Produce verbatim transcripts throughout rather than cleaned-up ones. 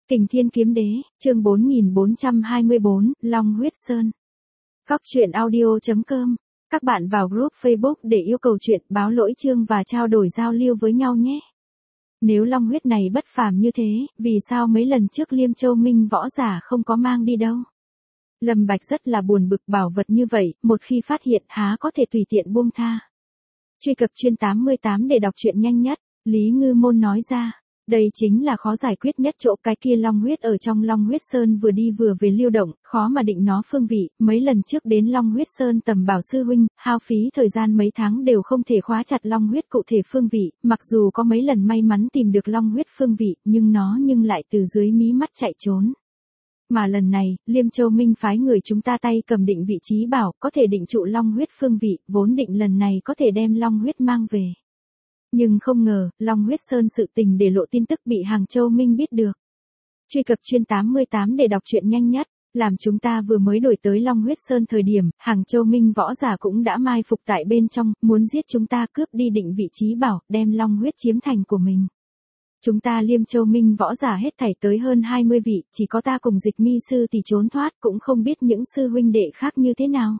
Kình Thiên Kiếm Đế, chương bốn nghìn bốn trăm hai mươi bốn, Long Huyết Sơn. Cóc truyện audio chấm com. Các bạn vào group Facebook để yêu cầu chuyện, báo lỗi chương và trao đổi giao lưu với nhau nhé. Nếu long huyết này bất phàm như thế, vì sao mấy lần trước Liêm Châu Minh võ giả không có mang đi đâu? Lâm Bạch rất là buồn bực, bảo vật như vậy, một khi phát hiện há có thể tùy tiện buông tha. Truy cập chuyên tám mươi tám để đọc truyện nhanh nhất, Lý Ngư Môn nói ra. Đây chính là khó giải quyết nhất chỗ, cái kia long huyết ở trong Long Huyết Sơn vừa đi vừa về lưu động, khó mà định nó phương vị. Mấy lần trước đến Long Huyết Sơn tầm bảo sư huynh, hao phí thời gian mấy tháng đều không thể khóa chặt long huyết cụ thể phương vị, mặc dù có mấy lần may mắn tìm được long huyết phương vị, nhưng nó nhưng lại từ dưới mí mắt chạy trốn. Mà lần này, Liêm Châu Minh phái người chúng ta tay cầm định vị trí bảo, có thể định trụ long huyết phương vị, vốn định lần này có thể đem long huyết mang về. Nhưng không ngờ, Long Huyết Sơn sự tình để lộ tin tức bị Hàng Châu Minh biết được. Truy cập chuyên tám mươi tám để đọc truyện nhanh nhất, làm chúng ta vừa mới đổi tới Long Huyết Sơn thời điểm, Hàng Châu Minh võ giả cũng đã mai phục tại bên trong, muốn giết chúng ta, cướp đi định vị trí bảo, đem long huyết chiếm thành của mình. Chúng ta Liêm Châu Minh võ giả hết thảy tới hơn hai mươi vị, chỉ có ta cùng Dịch Mi sư tỷ trốn thoát, cũng không biết những sư huynh đệ khác như thế nào.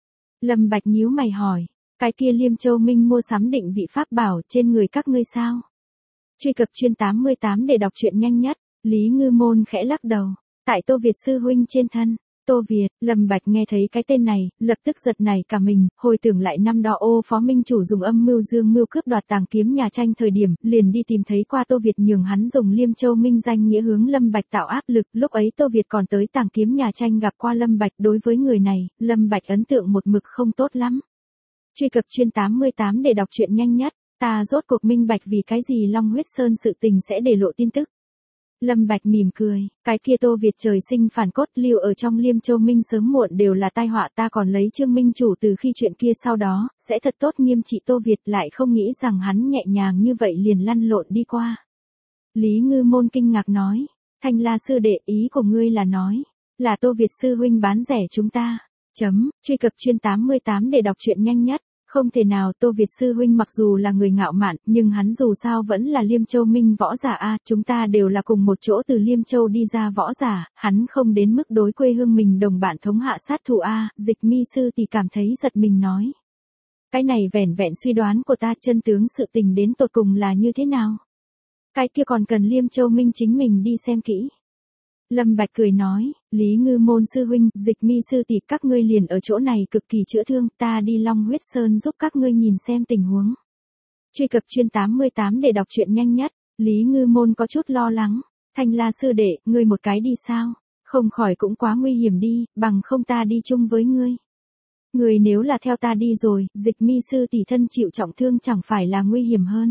Lâm Bạch nhíu mày hỏi. Cái kia Liêm Châu Minh mua sắm định vị pháp bảo trên người các ngươi sao? Truy cập chuyên tám mươi tám để đọc truyện nhanh nhất, Lý Ngư Môn khẽ lắc đầu. Tại Tô Việt sư huynh trên thân. Tô Việt, Lâm Bạch nghe thấy cái tên này, lập tức giật nảy cả mình, hồi tưởng lại năm đó Ô Phó Minh chủ dùng âm mưu dương mưu cướp đoạt tàng kiếm nhà tranh thời điểm, liền đi tìm thấy qua Tô Việt nhường hắn dùng Liêm Châu Minh danh nghĩa hướng Lâm Bạch tạo áp lực, lúc ấy Tô Việt còn tới tàng kiếm nhà tranh gặp qua Lâm Bạch, đối với người này, Lâm Bạch ấn tượng một mực không tốt lắm. Truy cập chuyên tám mươi tám để đọc truyện nhanh nhất, ta rốt cuộc minh bạch vì cái gì Long Huyết Sơn sự tình sẽ để lộ tin tức. Lâm Bạch mỉm cười, cái kia Tô Việt trời sinh phản cốt lưu ở trong Liêm Châu Minh sớm muộn đều là tai họa, ta còn lấy Trương Minh chủ từ khi chuyện kia sau đó, sẽ thật tốt nghiêm trị Tô Việt, lại không nghĩ rằng hắn nhẹ nhàng như vậy liền lăn lộn đi qua. Lý Ngư Môn kinh ngạc nói, Thanh La sư đệ, ý của ngươi là nói, là Tô Việt sư huynh bán rẻ chúng ta. Chấm, truy cập chuyên tám mươi tám để đọc truyện nhanh nhất, không thể nào, Tô Việt sư huynh mặc dù là người ngạo mạn, nhưng hắn dù sao vẫn là Liêm Châu Minh võ giả a, chúng ta đều là cùng một chỗ từ Liêm Châu đi ra võ giả, hắn không đến mức đối quê hương mình đồng bạn thống hạ sát thủ a, Dịch Mi sư thì cảm thấy giật mình nói. Cái này vẻn vẹn suy đoán của ta, chân tướng sự tình đến tột cùng là như thế nào? Cái kia còn cần Liêm Châu Minh chính mình đi xem kỹ. Lâm Bạch cười nói, Lý Ngư Môn sư huynh, Dịch Mi sư tỷ, các ngươi liền ở chỗ này cực kỳ chữa thương, ta đi Long Huyết Sơn giúp các ngươi nhìn xem tình huống. Truy cập chuyên tám mươi tám để đọc truyện nhanh nhất, Lý Ngư Môn có chút lo lắng, Thanh La sư đệ, ngươi một cái đi sao? Không khỏi cũng quá nguy hiểm đi, bằng không ta đi chung với ngươi. Ngươi nếu là theo ta đi rồi, Dịch Mi sư tỷ thân chịu trọng thương chẳng phải là nguy hiểm hơn.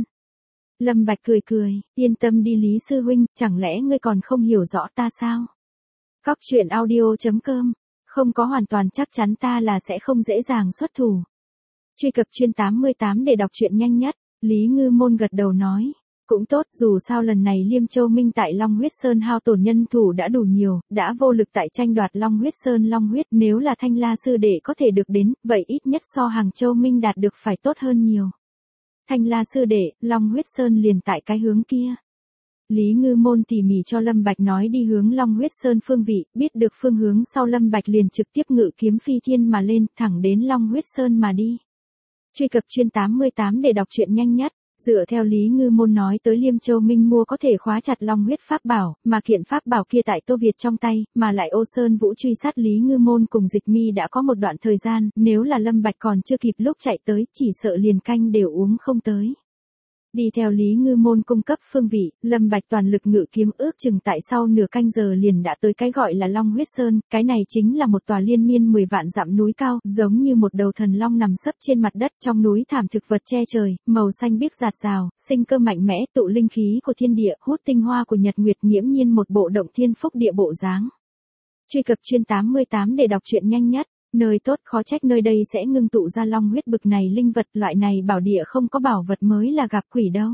Lâm Bạch cười cười, yên tâm đi Lý sư huynh, chẳng lẽ ngươi còn không hiểu rõ ta sao? Cóc truyện audio chấm com, không có hoàn toàn chắc chắn ta là sẽ không dễ dàng xuất thủ. Truy cập chuyên tám mươi tám để đọc truyện nhanh nhất, Lý Ngư Môn gật đầu nói. Cũng tốt, dù sao lần này Liêm Châu Minh tại Long Huyết Sơn hao tổn nhân thủ đã đủ nhiều, đã vô lực tại tranh đoạt Long Huyết Sơn long huyết, nếu là Thanh La sư đệ có thể được đến, vậy ít nhất so Hàng Châu Minh đạt được phải tốt hơn nhiều. Thanh La sư đệ, Long Huyết Sơn liền tại cái hướng kia. Lý Ngư Môn tỉ mỉ cho Lâm Bạch nói đi hướng Long Huyết Sơn phương vị, biết được phương hướng sau Lâm Bạch liền trực tiếp ngự kiếm phi thiên mà lên, thẳng đến Long Huyết Sơn mà đi. Truy cập chuyên tám mươi tám để đọc truyện nhanh nhất, dựa theo Lý Ngư Môn nói tới Liêm Châu Minh mua có thể khóa chặt long huyết pháp bảo, mà kiện pháp bảo kia tại Tô Việt trong tay, mà lại Ô Sơn Vũ truy sát Lý Ngư Môn cùng Dịch Mi đã có một đoạn thời gian, nếu là Lâm Bạch còn chưa kịp lúc chạy tới, chỉ sợ liền canh đều uống không tới. Đi theo Lý Ngư Môn cung cấp phương vị, Lâm Bạch toàn lực ngự kiếm ước chừng tại sau nửa canh giờ liền đã tới cái gọi là Long Huyết Sơn, cái này chính là một tòa liên miên mười vạn dặm núi cao, giống như một đầu thần long nằm sấp trên mặt đất, trong núi thảm thực vật che trời, màu xanh biếc rạt rào, sinh cơ mạnh mẽ, tụ linh khí của thiên địa, hút tinh hoa của nhật nguyệt, nghiễm nhiên một bộ động thiên phúc địa bộ dáng. Truy cập chuyên tám mươi tám để đọc truyện nhanh nhất. Nơi tốt, khó trách nơi đây sẽ ngưng tụ ra long huyết bực này linh vật, loại này bảo địa không có bảo vật mới là gặp quỷ đâu.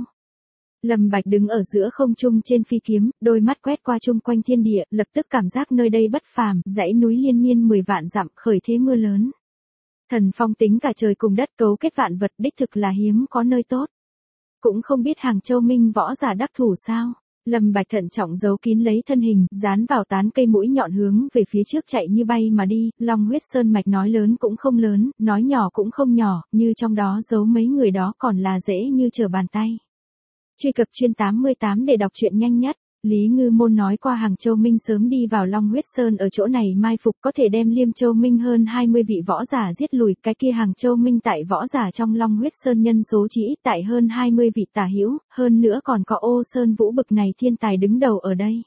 Lâm Bạch đứng ở giữa không trung trên phi kiếm, đôi mắt quét qua chung quanh thiên địa, lập tức cảm giác nơi đây bất phàm, dãy núi liên miên mười vạn dặm, khởi thế mưa lớn. Thần phong tính cả trời cùng đất cấu kết vạn vật, đích thực là hiếm có nơi tốt. Cũng không biết Hàng Châu Minh võ giả đắc thủ sao? Lâm Bạch thận trọng giấu kín lấy thân hình, dán vào tán cây mũi nhọn hướng về phía trước chạy như bay mà đi, Long huyết sơn mạch nói lớn cũng không lớn, nói nhỏ cũng không nhỏ, như trong đó giấu mấy người đó còn là dễ như trở bàn tay. Truy cập chuyên tám mươi tám để đọc truyện nhanh nhất. Lý Ngư Môn nói qua Hàng Châu Minh sớm đi vào Long huyết sơn ở chỗ này mai phục có thể đem Liêm Châu Minh hơn hai mươi vị võ giả giết lùi, cái kia Hàng Châu Minh tại võ giả trong Long huyết sơn nhân số chỉ ít tại hơn hai mươi vị tả hữu, hơn nữa còn có Ô Sơn Vũ bực này thiên tài đứng đầu ở đây.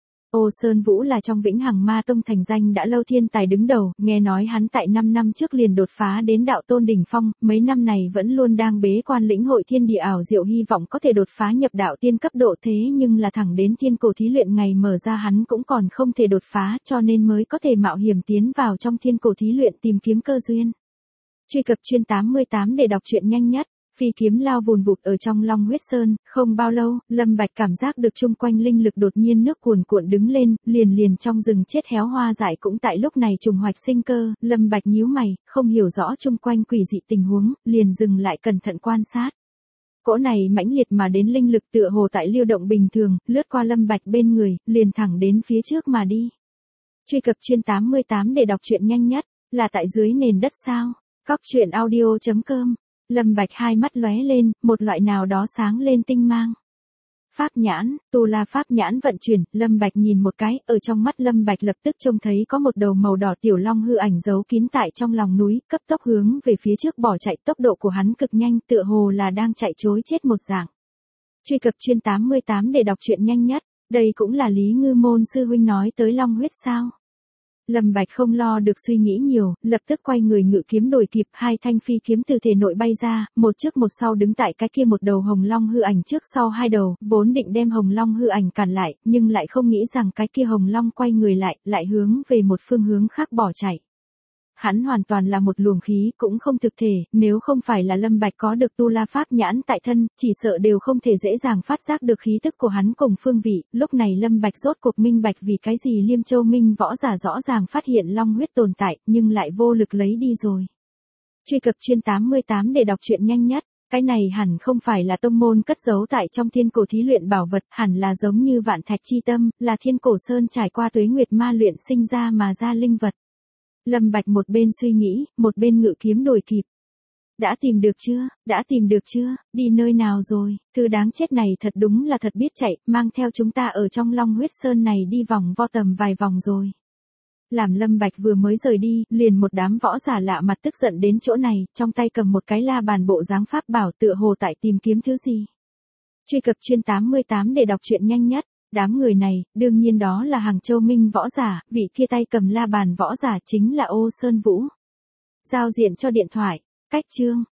Ô Sơn Vũ là trong Vĩnh Hằng Ma Tông thành danh đã lâu thiên tài đứng đầu, nghe nói hắn tại năm năm trước liền đột phá đến đạo tôn đỉnh phong, mấy năm này vẫn luôn đang bế quan lĩnh hội thiên địa ảo diệu hy vọng có thể đột phá nhập đạo tiên cấp độ thế nhưng là thẳng đến thiên cổ thí luyện ngày mở ra hắn cũng còn không thể đột phá cho nên mới có thể mạo hiểm tiến vào trong thiên cổ thí luyện tìm kiếm cơ duyên. Truy cập chuyên tám mươi tám để đọc truyện nhanh nhất. Phi kiếm lao vùn vụt ở trong Long huyết sơn, không bao lâu, Lâm Bạch cảm giác được chung quanh linh lực đột nhiên nước cuồn cuộn đứng lên, liền liền trong rừng chết héo hoa dại cũng tại lúc này trùng hoạch sinh cơ, Lâm Bạch nhíu mày, không hiểu rõ chung quanh quỷ dị tình huống, liền dừng lại cẩn thận quan sát. Cỗ này mãnh liệt mà đến linh lực tựa hồ tại lưu động bình thường, lướt qua Lâm Bạch bên người, liền thẳng đến phía trước mà đi. Truy cập chuyên tám mươi tám để đọc truyện nhanh nhất, là tại dưới nền đất sao? Cóc truyện audio chấm com. Lâm Bạch hai mắt lóe lên, một loại nào đó sáng lên tinh mang. Pháp nhãn, tu la pháp nhãn vận chuyển, Lâm Bạch nhìn một cái, ở trong mắt Lâm Bạch lập tức trông thấy có một đầu màu đỏ tiểu long hư ảnh giấu kín tại trong lòng núi, cấp tốc hướng về phía trước bỏ chạy, tốc độ của hắn cực nhanh, tựa hồ là đang chạy trối chết một dạng. Truy cập chuyên tám mươi tám để đọc truyện nhanh nhất, đây cũng là Lý Ngư Môn sư huynh nói tới long huyết sao? Lâm Bạch không lo được suy nghĩ nhiều, lập tức quay người ngự kiếm đổi kịp, hai thanh phi kiếm từ thể nội bay ra, một trước một sau đứng tại cái kia một đầu hồng long hư ảnh trước sau hai đầu, vốn định đem hồng long hư ảnh cản lại, nhưng lại không nghĩ rằng cái kia hồng long quay người lại, lại hướng về một phương hướng khác bỏ chạy. Hắn hoàn toàn là một luồng khí, cũng không thực thể, nếu không phải là Lâm Bạch có được tu la pháp nhãn tại thân, chỉ sợ đều không thể dễ dàng phát giác được khí tức của hắn cùng phương vị, lúc này Lâm Bạch rốt cuộc minh bạch vì cái gì Liêm Châu Minh võ giả rõ ràng phát hiện long huyết tồn tại, nhưng lại vô lực lấy đi rồi. Truy cập chuyên tám mươi tám để đọc truyện nhanh nhất, cái này hẳn không phải là tông môn cất giấu tại trong thiên cổ thí luyện bảo vật, hẳn là giống như vạn thạch chi tâm, là thiên cổ sơn trải qua tuế nguyệt ma luyện sinh ra mà ra linh vật. Lâm Bạch một bên suy nghĩ, một bên ngự kiếm đổi kịp. Đã tìm được chưa, đã tìm được chưa, đi nơi nào rồi, thứ đáng chết này thật đúng là thật biết chạy, mang theo chúng ta ở trong Long huyết sơn này đi vòng vo tầm vài vòng rồi. Làm Lâm Bạch vừa mới rời đi, liền một đám võ giả lạ mặt tức giận đến chỗ này, trong tay cầm một cái la bàn bộ dáng pháp bảo tựa hồ tại tìm kiếm thứ gì. Truy cập chuyên tám mươi tám để đọc truyện nhanh nhất. Đám người này, đương nhiên đó là Hàng Châu Minh võ giả, vị kia tay cầm la bàn võ giả chính là Ô Sơn Vũ. Giao diện cho điện thoại, cách chương.